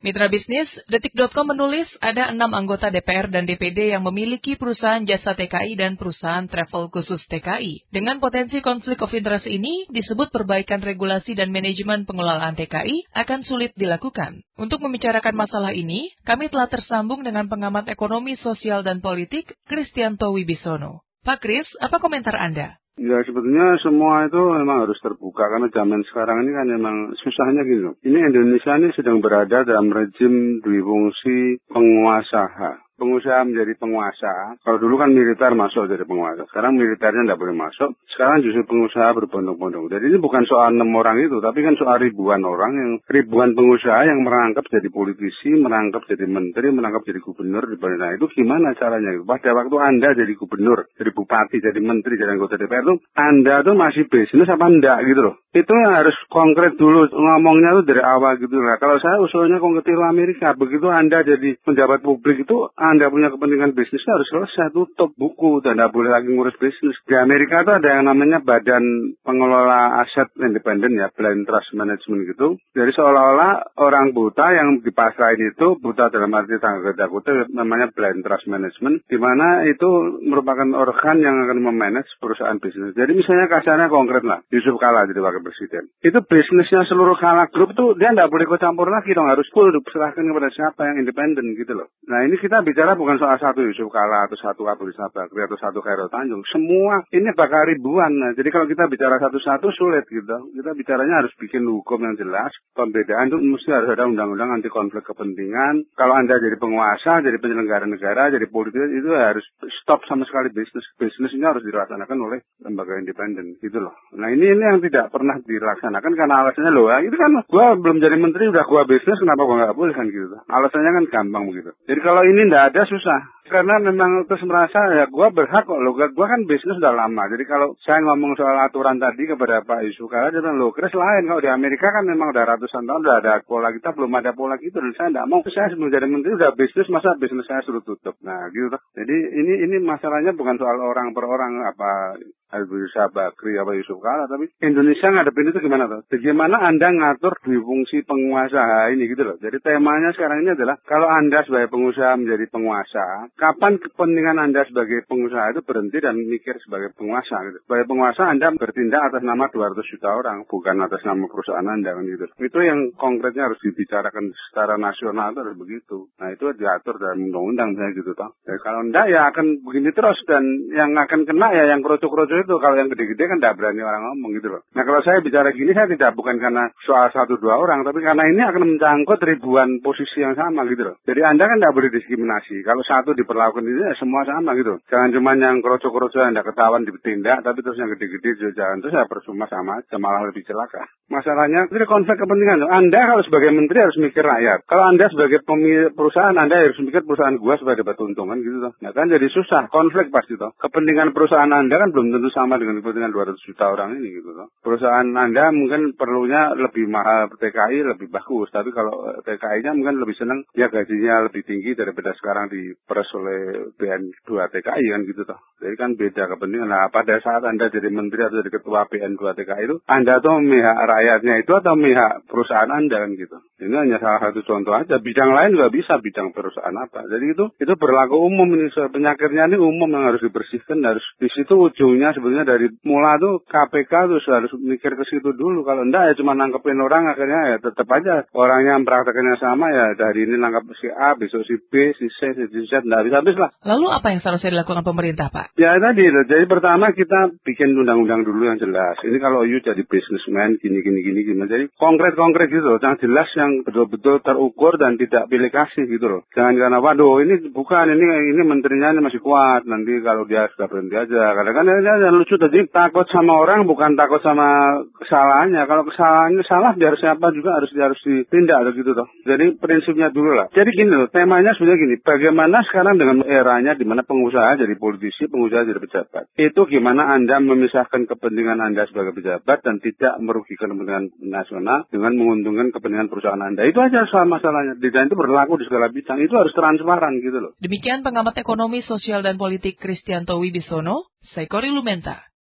Mitra bisnis, Detik.com menulis ada 6 anggota DPR dan DPD yang memiliki perusahaan jasa TKI dan perusahaan travel khusus TKI. Dengan potensi konflik of interest ini, disebut perbaikan regulasi dan manajemen pengelolaan TKI akan sulit dilakukan. Untuk membicarakan masalah ini, kami telah tersambung dengan pengamat ekonomi, sosial, dan politik, Kristianto Wibisono. Pak Kris, apa komentar Anda? Ya sebetulnya semua itu memang harus terbuka karena zaman sekarang ini kan memang susahnya gitu. Ini Indonesia ini sedang berada dalam rejim duifungsi penguasa. Pengusaha menjadi penguasa. Kalau dulu kan militer masuk jadi penguasa. Sekarang militernya tidak boleh masuk. Sekarang justru pengusaha berbondong-bondong. Jadi ini bukan soal 6 orang itu, tapi kan soal ribuan orang, ribuan pengusaha yang merangkap jadi politisi, merangkap jadi menteri, merangkap jadi gubernur. Nah itu gimana caranya? Pada waktu Anda jadi gubernur, jadi bupati, jadi menteri, jadi anggota DPR itu, Anda tuh masih bisnis apa enggak gitu loh. Itu harus konkret dulu ngomongnya tuh dari awal gitu lah. Kalau saya usulnya konkret tiru Amerika. Begitu Anda jadi pejabat publik itu, Anda punya kepentingan bisnisnya harus selesai, tutup buku, dan tidak boleh lagi ngurus bisnis. Di Amerika itu ada yang namanya Badan Pengelola Aset Independen ya, Blind Trust Management gitu. Jadi seolah-olah orang buta yang dipasrahin itu, buta dalam arti tanda kutip, namanya Blind Trust Management, di mana itu merupakan organ yang akan memanage perusahaan bisnis. Jadi misalnya kasarnya konkret lah, Yusuf Kalla jadi wakil presiden. Itu bisnisnya seluruh Kalla Group itu dia tidak boleh ikut campur lagi dong, harus full diserahkan kepada siapa yang independen gitu loh. Nah ini kita bicara bukan soal satu Yusuf Kalla atau satu Abu Rizal Bakri atau satu Khairul Tanjung. Semua ini bakal ribuan. Nah, jadi kalau kita bicara satu-satu sulit gitu. Kita bicaranya harus bikin hukum yang jelas. Pembedaan itu mesti harus ada undang-undang anti konflik kepentingan. Kalau Anda jadi penguasa, jadi penyelenggara negara, jadi politikus itu harus stop sama sekali bisnis. Bisnisnya harus dilaksanakan oleh lembaga independen gitu loh. Nah ini yang tidak pernah dilaksanakan karena alasannya loh. Itu kan gua belum jadi menteri udah gua bisnis, kenapa gua nggak boleh kan gitu. Alasannya kan gampang begitu. Jadi kalau ini tidak ada susah. Karena memang terus merasa ya gue berhak kok. Gue kan bisnis udah lama. Jadi kalau saya ngomong soal aturan tadi kepada Pak Yusuf Kalla, dia bilang, Kris lain. Kalau di Amerika kan memang udah ratusan tahun udah ada pola, kita belum ada pola gitu. Dan saya tidak mau. Saya sebelum jadi menteri udah bisnis, masa bisnis saya suruh tutup. Nah gitu. Jadi ini masalahnya bukan soal orang per orang apa Abu Rizal Bakri apa Yusuf Kalla, tapi Indonesia ngadepin itu gimana tuh? Bagaimana Anda ngatur duifungsi penguasa ini gitu loh. Jadi temanya sekarang ini adalah kalau Anda sebagai pengusaha menjadi penguasa, kapan kepentingan Anda sebagai pengusaha itu berhenti dan mikir sebagai penguasa gitu. Sebagai penguasa Anda bertindak atas nama 200 juta orang, bukan atas nama perusahaan Anda kan gitu. Itu yang konkretnya harus dibicarakan secara nasional itu harus begitu. Nah itu diatur dalam undang-undang misalnya gitu toh. Jadi kalau enggak ya akan begini terus dan yang akan kena ya yang kroco-kroco itu. Kalau yang gede-gede kan tidak berani orang ngomong gitu loh. Nah kalau saya bicara gini saya tidak bukan karena soal 1-2 orang, tapi karena ini akan mencangkut ribuan posisi yang sama gitu loh. Jadi Anda kan tidak boleh diskriminasi. Kalau satu diperlakukan ini ya semua sama gitu. Jangan cuma yang kroco-kroco yang tidak ketahuan ditindak, tapi terus yang gede-gede jalan terus ya percuma sama aja, malah lebih celaka. Masalahnya itu konflik kepentingan. Anda kalau sebagai menteri harus mikir rakyat. Kalau Anda sebagai pemilik perusahaan, Anda harus mikir perusahaan gua supaya dapat untungan gitu toh. Nah kan jadi susah, konflik pasti toh. Kepentingan perusahaan Anda kan belum tentu sama dengan kepentingan 200 juta orang ini gitu toh. Perusahaan Anda mungkin perlunya lebih mahal TKI lebih bagus, tapi kalau TKI-nya mungkin lebih senang ya gajinya lebih tinggi daripada sekarang diperes oleh BN2 TKI kan gitu toh. Jadi kan beda kepentingan. Nah pada saat Anda jadi menteri atau jadi ketua BN2 TKI itu, Anda tuh memihak rakyatnya itu atau memihak perusahaan Anda kan gitu. Ini hanya salah satu contoh aja. Bidang lain juga bisa, bidang perusahaan apa. Jadi itu berlaku umum ini. Penyakitnya ini umum yang harus dibersihkan. Harus di situ ujungnya sebetulnya dari mula tuh KPK tuh harus mikir ke situ dulu. Kalau enggak ya cuma nangkepin orang akhirnya ya tetap aja orangnya yang praktekannya sama ya dari ini nangkep si A, besok si B, si C, si Z, enggak habis lah. Lalu apa yang seharusnya dilakukan pemerintah, Pak? Ya tadi, jadi pertama kita bikin undang-undang dulu yang jelas. Ini kalau you jadi businessman gini. Jadi konkret gitu loh, yang jelas yang betul-betul terukur dan tidak pilih kasih gitu loh. Jangan karena waduh ini bukan ini menterinya ini masih kuat, nanti kalau dia sudah berhenti aja. Kadang-kadang dia lucu tadi takut sama orang bukan takut sama kesalahannya. Kalau kesalahannya salah biar siapa juga harus ditindak gitu toh. Jadi prinsipnya dulu lah. Jadi gini loh, temanya sebenarnya gini, bagaimana sekarang dengan eranya di mana pengusaha jadi politisi, pengusaha jadi pejabat. Itu gimana Anda memisahkan kepentingan Anda sebagai pejabat dan tidak merugikan kepentingan nasional dengan menguntungkan kepentingan perusahaan Anda. Itu aja soal masalahnya. Dan itu berlaku di segala bidang. Itu harus transparan gitu loh. Demikian pengamat ekonomi, sosial, dan politik Kristianto Wibisono, saya Kori Lumenta.